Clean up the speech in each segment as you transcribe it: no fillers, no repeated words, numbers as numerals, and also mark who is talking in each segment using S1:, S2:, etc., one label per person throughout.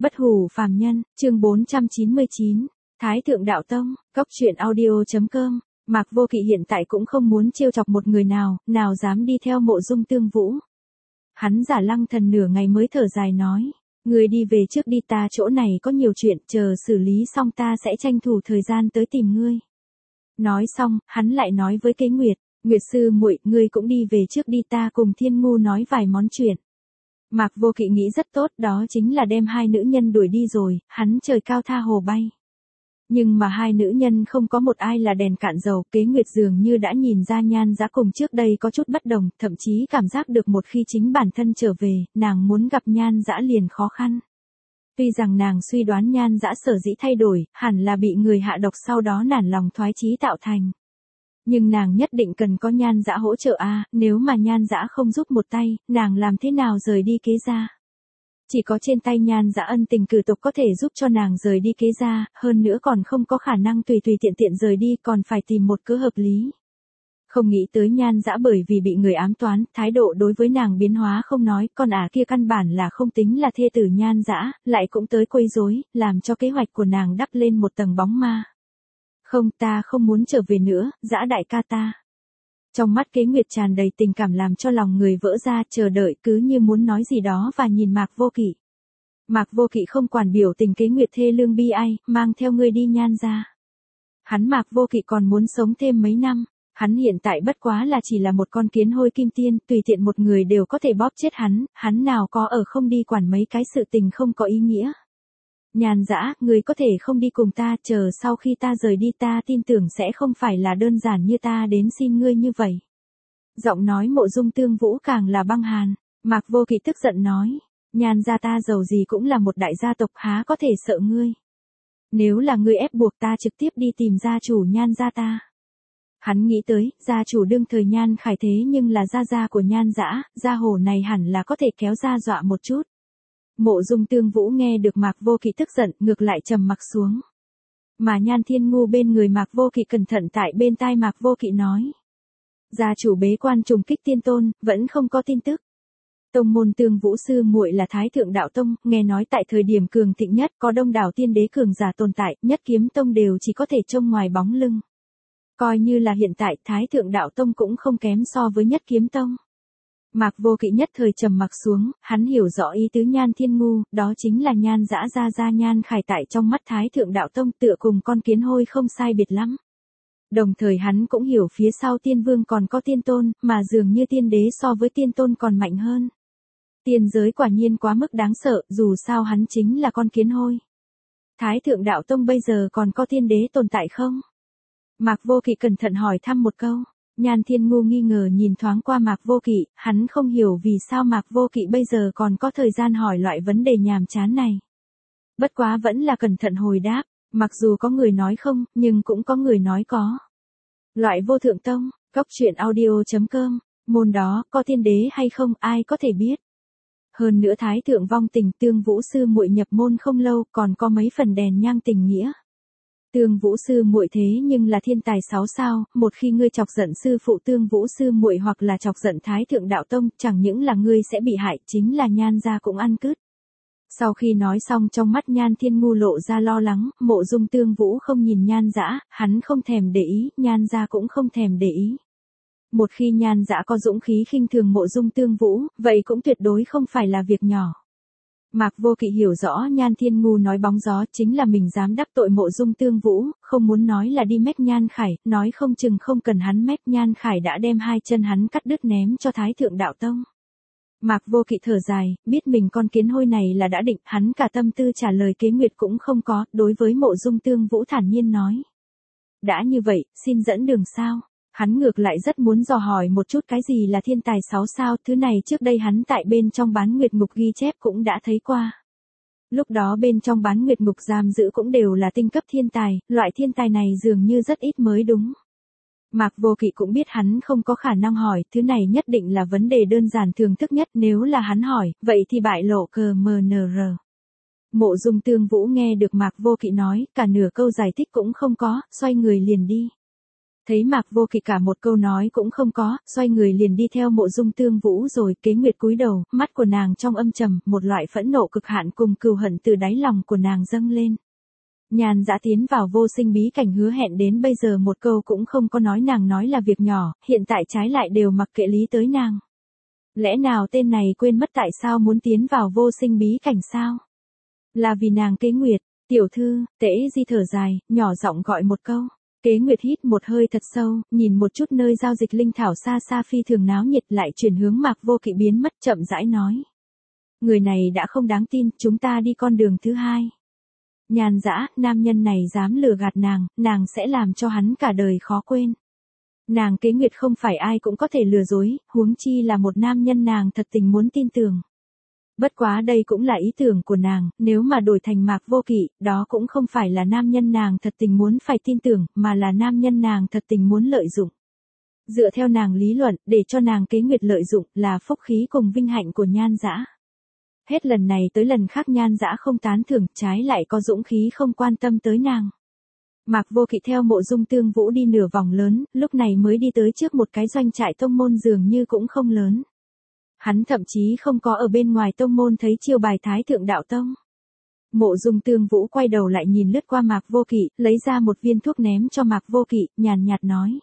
S1: Bất hủ phàm nhân, chương 499, Thái Thượng Đạo Tông, Cốc truyện audio.com. Mạc Vô Kỵ hiện tại cũng không muốn trêu chọc một người nào, nào dám đi theo Mộ Dung Tương Vũ. Hắn giả lăng thần nửa ngày mới thở dài nói, người đi về trước đi, ta chỗ này có nhiều chuyện, chờ xử lý xong ta sẽ tranh thủ thời gian tới tìm ngươi. Nói xong, hắn lại nói với Kế Nguyệt, Nguyệt sư muội, ngươi cũng đi về trước đi, ta cùng Thiên Ngu nói vài món chuyện. Mạc Vô Kỵ nghĩ rất tốt, đó chính là đem hai nữ nhân đuổi đi rồi, hắn trời cao tha hồ bay. Nhưng mà hai nữ nhân không có một ai là đèn cạn dầu, Kế Nguyệt dường như đã nhìn ra Nhan Dã cùng trước đây có chút bất đồng, thậm chí cảm giác được một khi chính bản thân trở về, nàng muốn gặp Nhan Dã liền khó khăn. Tuy rằng nàng suy đoán Nhan Dã sở dĩ thay đổi, hẳn là bị người hạ độc sau đó nản lòng thoái chí tạo thành. Nhưng nàng nhất định cần có Nhan Dã hỗ trợ nếu mà Nhan Dã không giúp một tay, nàng làm thế nào rời đi Kế gia? Chỉ có trên tay Nhan Dã ân tình cử tộc có thể giúp cho nàng rời đi Kế gia, hơn nữa còn không có khả năng tùy tiện rời đi, còn phải tìm một cớ hợp lý. Không nghĩ tới Nhan Dã bởi vì bị người ám toán, thái độ đối với nàng biến hóa không nói, con kia căn bản là không tính là thê tử Nhan Dã, lại cũng tới quấy rối, làm cho kế hoạch của nàng đắp lên một tầng bóng ma. Không, ta không muốn trở về nữa, Dã đại ca ta. Trong mắt Kế Nguyệt tràn đầy tình cảm làm cho lòng người vỡ ra, chờ đợi cứ như muốn nói gì đó và nhìn Mạc Vô Kỵ. Mạc Vô Kỵ không quản biểu tình Kế Nguyệt thê lương bi ai, mang theo ngươi đi Nhan gia. Hắn Mạc Vô Kỵ còn muốn sống thêm mấy năm, hắn hiện tại bất quá là chỉ là một con kiến hôi kim tiên, tùy tiện một người đều có thể bóp chết hắn nào có ở không đi quản mấy cái sự tình không có ý nghĩa. Nhan Dã, người có thể không đi cùng ta, chờ sau khi ta rời đi ta tin tưởng sẽ không phải là đơn giản như ta đến xin ngươi như vậy. Giọng nói Mộ Dung Tương Vũ càng là băng hàn, Mạc Vô Kỵ tức giận nói, Nhan gia ta dầu gì cũng là một đại gia tộc, há có thể sợ ngươi. Nếu là ngươi ép buộc ta trực tiếp đi tìm gia chủ Nhan gia ta. Hắn nghĩ tới, gia chủ đương thời Nhan Khải thế nhưng là gia của Nhan Dã, gia hổ này hẳn là có thể kéo ra dọa một chút. Mộ Dung Tương Vũ nghe được Mạc Vô Kỵ tức giận, ngược lại trầm mặc xuống. Mà Nhan Thiên Ngu bên người Mạc Vô Kỵ cẩn thận tại bên tai Mạc Vô Kỵ nói. Gia chủ bế quan trùng kích tiên tôn, vẫn không có tin tức. Tông môn Tương Vũ sư muội là Thái Thượng Đạo Tông, nghe nói tại thời điểm cường thịnh nhất có đông đảo tiên đế cường giả tồn tại, Nhất Kiếm Tông đều chỉ có thể trông ngoài bóng lưng. Coi như là hiện tại Thái Thượng Đạo Tông cũng không kém so với Nhất Kiếm Tông. Mạc Vô Kỵ nhất thời trầm mặc xuống, hắn hiểu rõ ý tứ Nhan Thiên Ngu, đó chính là Nhan Dã gia Nhan Khải tại trong mắt Thái Thượng Đạo Tông tựa cùng con kiến hôi không sai biệt lắm. Đồng thời hắn cũng hiểu phía sau tiên vương còn có tiên tôn, mà dường như tiên đế so với tiên tôn còn mạnh hơn. Tiên giới quả nhiên quá mức đáng sợ, dù sao hắn chính là con kiến hôi. Thái Thượng Đạo Tông bây giờ còn có tiên đế tồn tại không? Mạc Vô Kỵ cẩn thận hỏi thăm một câu. Nhan Thiên Ngu nghi ngờ nhìn thoáng qua Mạc Vô Kỵ, hắn không hiểu vì sao Mạc Vô Kỵ bây giờ còn có thời gian hỏi loại vấn đề nhàm chán này. Bất quá vẫn là cẩn thận hồi đáp, mặc dù có người nói không, nhưng cũng có người nói có. Loại Vô Thượng Tông, Cốc truyện audio.com, môn đó, có tiên đế hay không, ai có thể biết. Hơn nữa Thái Thượng vong tình Tương Vũ sư muội nhập môn không lâu, còn có mấy phần đèn nhang tình nghĩa. Tương Vũ sư muội thế nhưng là thiên tài 6 sao, một khi ngươi chọc giận sư phụ Tương Vũ sư muội hoặc là chọc giận Thái Thượng Đạo Tông, chẳng những là ngươi sẽ bị hại, chính là Nhan gia cũng ăn cứt. Sau khi nói xong trong mắt Nhan Thiên Ngu lộ ra lo lắng, Mộ Dung Tương Vũ không nhìn Nhan Dã, hắn không thèm để ý, Nhan gia cũng không thèm để ý. Một khi Nhan Dã có dũng khí khinh thường Mộ Dung Tương Vũ, vậy cũng tuyệt đối không phải là việc nhỏ. Mạc Vô Kỵ hiểu rõ Nhan Thiên Ngu nói bóng gió chính là mình dám đắc tội Mộ Dung Tương Vũ, không muốn nói là đi mách Nhan Khải, nói không chừng không cần hắn mách Nhan Khải đã đem hai chân hắn cắt đứt ném cho Thái Thượng Đạo Tông. Mạc Vô Kỵ thở dài, biết mình con kiến hôi này là đã định, hắn cả tâm tư trả lời Kế Nguyệt cũng không có, đối với Mộ Dung Tương Vũ thản nhiên nói. Đã như vậy, xin dẫn đường sao? Hắn ngược lại rất muốn dò hỏi một chút cái gì là thiên tài 6 sao, thứ này trước đây hắn tại bên trong Bán Nguyệt Ngục ghi chép cũng đã thấy qua. Lúc đó bên trong Bán Nguyệt Ngục giam giữ cũng đều là tinh cấp thiên tài, loại thiên tài này dường như rất ít mới đúng. Mạc Vô Kỵ cũng biết hắn không có khả năng hỏi, thứ này nhất định là vấn đề đơn giản thường thức nhất, nếu là hắn hỏi, vậy thì bại lộ cờ MNR. Mộ Dung Tương Vũ nghe được Mạc Vô Kỵ nói, cả nửa câu giải thích cũng không có, xoay người liền đi. Thấy Mạc Vô Kỵ cả một câu nói cũng không có, xoay người liền đi theo Mộ Dung Tương Vũ rồi. Kế Nguyệt cúi đầu, mắt của nàng trong âm trầm, một loại phẫn nộ cực hạn cùng cừu hận từ đáy lòng của nàng dâng lên. Nhan Dã tiến vào vô sinh bí cảnh hứa hẹn đến bây giờ một câu cũng không có nói, nàng nói là việc nhỏ, hiện tại trái lại đều mặc kệ lý tới nàng. Lẽ nào tên này quên mất tại sao muốn tiến vào vô sinh bí cảnh sao? Là vì nàng Kế Nguyệt, tiểu thư. Tễ Di thở dài, nhỏ giọng gọi một câu. Kế Nguyệt hít một hơi thật sâu, nhìn một chút nơi giao dịch linh thảo xa xa phi thường náo nhiệt, lại chuyển hướng Mạc Vô Kỵ biến mất, chậm rãi nói. Người này đã không đáng tin, chúng ta đi con đường thứ hai. Nhan Dã, nam nhân này dám lừa gạt nàng sẽ làm cho hắn cả đời khó quên. Nàng Kế Nguyệt không phải ai cũng có thể lừa dối, huống chi là một nam nhân nàng thật tình muốn tin tưởng. Bất quá đây cũng là ý tưởng của nàng, nếu mà đổi thành Mạc Vô Kỵ, đó cũng không phải là nam nhân nàng thật tình muốn phải tin tưởng, mà là nam nhân nàng thật tình muốn lợi dụng. Dựa theo nàng lý luận, để cho nàng Kế Nguyệt lợi dụng, là phúc khí cùng vinh hạnh của Nhan Dã. Hết lần này tới lần khác Nhan Dã không tán thưởng, trái lại có dũng khí không quan tâm tới nàng. Mạc Vô Kỵ theo Mộ Dung Tương Vũ đi nửa vòng lớn, lúc này mới đi tới trước một cái doanh trại tông môn dường như cũng không lớn. Hắn thậm chí không có ở bên ngoài tông môn thấy chiêu bài Thái Thượng Đạo Tông. Mộ Dung Tương Vũ quay đầu lại nhìn lướt qua Mạc Vô Kỵ, lấy ra một viên thuốc ném cho Mạc Vô Kỵ, nhàn nhạt nói.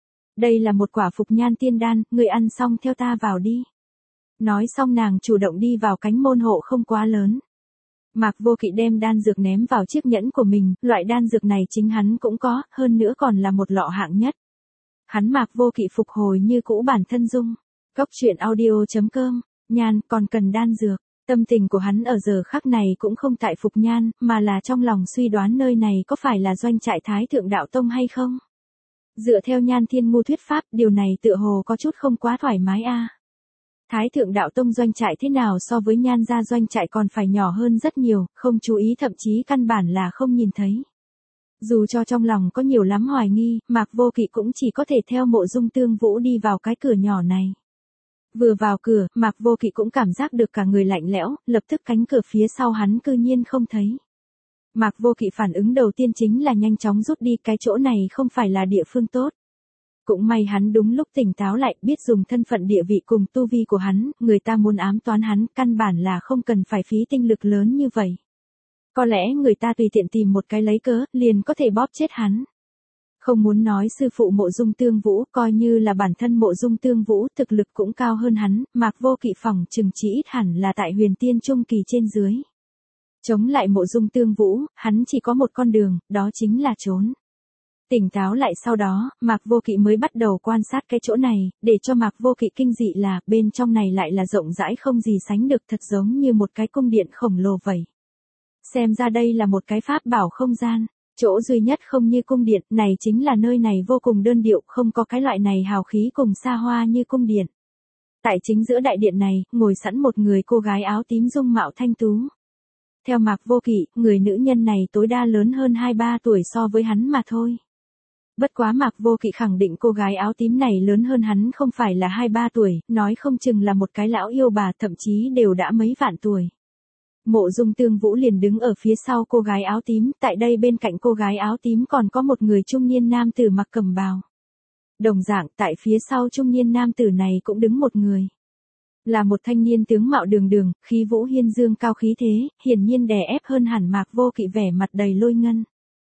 S1: Đây là một quả phục nhan tiên đan, người ăn xong theo ta vào đi. Nói xong nàng chủ động đi vào cánh môn hộ không quá lớn. Mạc Vô Kỵ đem đan dược ném vào chiếc nhẫn của mình, loại đan dược này chính hắn cũng có, hơn nữa còn là một lọ hạng nhất. Hắn Mạc Vô Kỵ phục hồi như cũ bản thân dung. Cốc truyện audio.com, Nhan còn cần đan dược. Tâm tình của hắn ở giờ khắc này cũng không tại phục Nhan, mà là trong lòng suy đoán nơi này có phải là doanh trại Thái Thượng Đạo Tông hay không. Dựa theo Nhan Thiên Ngu thuyết pháp, điều này tựa hồ có chút không quá thoải mái a. Thái Thượng Đạo Tông doanh trại thế nào so với Nhan gia doanh trại còn phải nhỏ hơn rất nhiều, không chú ý thậm chí căn bản là không nhìn thấy. Dù cho trong lòng có nhiều lắm hoài nghi, Mạc Vô Kỵ cũng chỉ có thể theo Mộ Dung Tương Vũ đi vào cái cửa nhỏ này. Vừa vào cửa, Mạc Vô Kỵ cũng cảm giác được cả người lạnh lẽo, lập tức cánh cửa phía sau hắn cư nhiên không thấy. Mạc Vô Kỵ phản ứng đầu tiên chính là nhanh chóng rút đi, cái chỗ này không phải là địa phương tốt. Cũng may hắn đúng lúc tỉnh táo lại, biết dùng thân phận địa vị cùng tu vi của hắn, người ta muốn ám toán hắn, căn bản là không cần phải phí tinh lực lớn như vậy. Có lẽ người ta tùy tiện tìm một cái lấy cớ, liền có thể bóp chết hắn. Không muốn nói sư phụ Mộ Dung Tương Vũ, coi như là bản thân Mộ Dung Tương Vũ thực lực cũng cao hơn hắn, Mạc Vô Kỵ phỏng chừng chỉ ít hẳn là tại huyền tiên trung kỳ trên dưới. Chống lại Mộ Dung Tương Vũ, hắn chỉ có một con đường, đó chính là trốn. Tỉnh táo lại sau đó, Mạc Vô Kỵ mới bắt đầu quan sát cái chỗ này, để cho Mạc Vô Kỵ kinh dị là, bên trong này lại là rộng rãi không gì sánh được, thật giống như một cái cung điện khổng lồ vậy. Xem ra đây là một cái pháp bảo không gian. Chỗ duy nhất không như cung điện, này chính là nơi này vô cùng đơn điệu, không có cái loại này hào khí cùng xa hoa như cung điện. Tại chính giữa đại điện này, ngồi sẵn một người cô gái áo tím dung mạo thanh tú. Theo Mạc Vô Kỵ, người nữ nhân này tối đa lớn hơn 2-3 tuổi so với hắn mà thôi. Bất quá Mạc Vô Kỵ khẳng định cô gái áo tím này lớn hơn hắn không phải là 2-3 tuổi, nói không chừng là một cái lão yêu bà, thậm chí đều đã mấy vạn tuổi. Mộ Dung Tương Vũ liền đứng ở phía sau cô gái áo tím, tại đây bên cạnh cô gái áo tím còn có một người trung niên nam tử mặc cẩm bào. Đồng dạng, tại phía sau trung niên nam tử này cũng đứng một người. Là một thanh niên tướng mạo đường đường, khí vũ hiên dương cao khí thế, hiển nhiên đè ép hơn hẳn Mạc Vô Kỵ vẻ mặt đầy lôi ngân.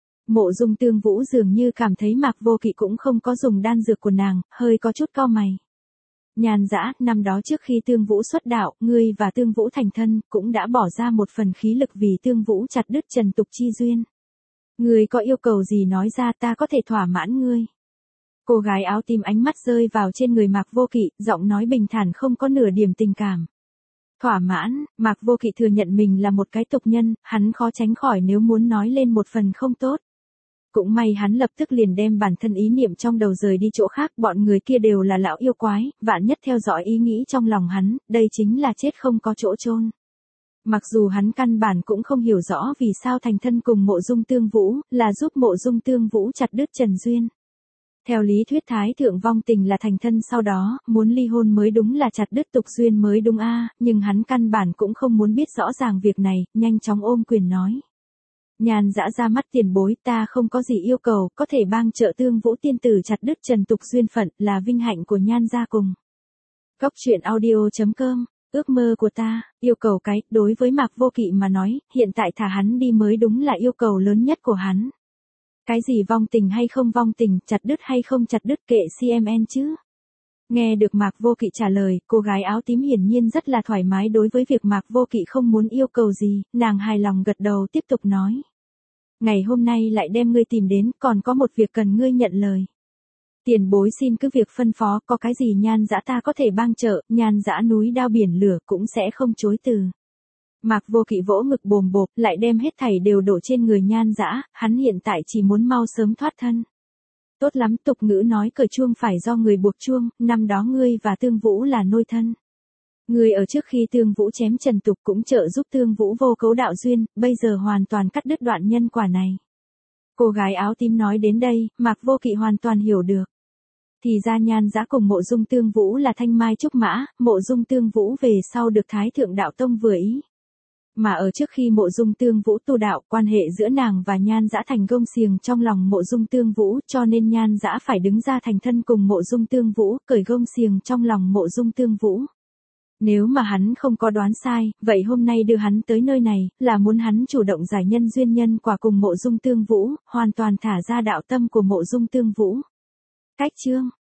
S1: Mộ Dung Tương Vũ dường như cảm thấy Mạc Vô Kỵ cũng không có dùng đan dược của nàng, hơi có chút cau mày. Nhan Dã, năm đó trước khi Tương Vũ xuất đạo, ngươi và Tương Vũ thành thân, cũng đã bỏ ra một phần khí lực vì Tương Vũ chặt đứt trần tục chi duyên. Ngươi có yêu cầu gì nói ra, ta có thể thỏa mãn ngươi. Cô gái áo tím ánh mắt rơi vào trên người Mạc Vô Kỵ, giọng nói bình thản không có nửa điểm tình cảm. Thỏa mãn, Mạc Vô Kỵ thừa nhận mình là một cái tục nhân, hắn khó tránh khỏi nếu muốn nói lên một phần không tốt. Cũng may hắn lập tức liền đem bản thân ý niệm trong đầu rời đi chỗ khác, bọn người kia đều là lão yêu quái, vạn nhất theo dõi ý nghĩ trong lòng hắn, đây chính là chết không có chỗ chôn. Mặc dù hắn căn bản cũng không hiểu rõ vì sao thành thân cùng Mộ Dung Tương Vũ, là giúp Mộ Dung Tương Vũ chặt đứt trần duyên. Theo lý thuyết Thái Thượng vong tình là thành thân sau đó, muốn ly hôn mới đúng là chặt đứt tục duyên mới đúng a, nhưng hắn căn bản cũng không muốn biết rõ ràng việc này, nhanh chóng ôm quyền nói. Nhan Dã ra mắt tiền bối, ta không có gì yêu cầu, có thể bang trợ Tương Vũ tiên tử chặt đứt trần tục duyên phận là vinh hạnh của Nhan gia cùng. Góc truyện audio.com, ước mơ của ta, yêu cầu cái, đối với Mạc Vô Kỵ mà nói, hiện tại thả hắn đi mới đúng là yêu cầu lớn nhất của hắn. Cái gì vong tình hay không vong tình, chặt đứt hay không chặt đứt kệ CMN chứ. Nghe được Mạc Vô Kỵ trả lời, cô gái áo tím hiển nhiên rất là thoải mái đối với việc Mạc Vô Kỵ không muốn yêu cầu gì, nàng hài lòng gật đầu tiếp tục nói. Ngày hôm nay lại đem ngươi tìm đến, còn có một việc cần ngươi nhận lời. Tiền bối xin cứ việc phân phó, có cái gì Nhan Dã ta có thể bang trợ, Nhan Dã núi đao biển lửa cũng sẽ không chối từ. Mạc Vô Kỵ vỗ ngực bồm bộp, lại đem hết thảy đều đổ trên người Nhan Dã, hắn hiện tại chỉ muốn mau sớm thoát thân. Tốt lắm, tục ngữ nói cởi chuông phải do người buộc chuông, năm đó ngươi và Tương Vũ là nôi thân. Ngươi ở trước khi Tương Vũ chém Trần Tục cũng trợ giúp Tương Vũ vô cấu đạo duyên, bây giờ hoàn toàn cắt đứt đoạn nhân quả này. Cô gái áo tím nói đến đây, Mạc Vô Kỵ hoàn toàn hiểu được. Thì ra Nhan Dã cùng Mộ Dung Tương Vũ là thanh mai trúc mã, Mộ Dung Tương Vũ về sau được Thái Thượng Đạo Tông vừa ý. Mà ở trước khi Mộ Dung Tương Vũ tu đạo, quan hệ giữa nàng và Nhan Dã thành gông xiềng trong lòng Mộ Dung Tương Vũ, cho nên Nhan Dã phải đứng ra thành thân cùng Mộ Dung Tương Vũ, cởi gông xiềng trong lòng Mộ Dung Tương Vũ. Nếu mà hắn không có đoán sai, vậy hôm nay đưa hắn tới nơi này, là muốn hắn chủ động giải nhân duyên nhân quả cùng Mộ Dung Tương Vũ, hoàn toàn thả ra đạo tâm của Mộ Dung Tương Vũ. Cách chương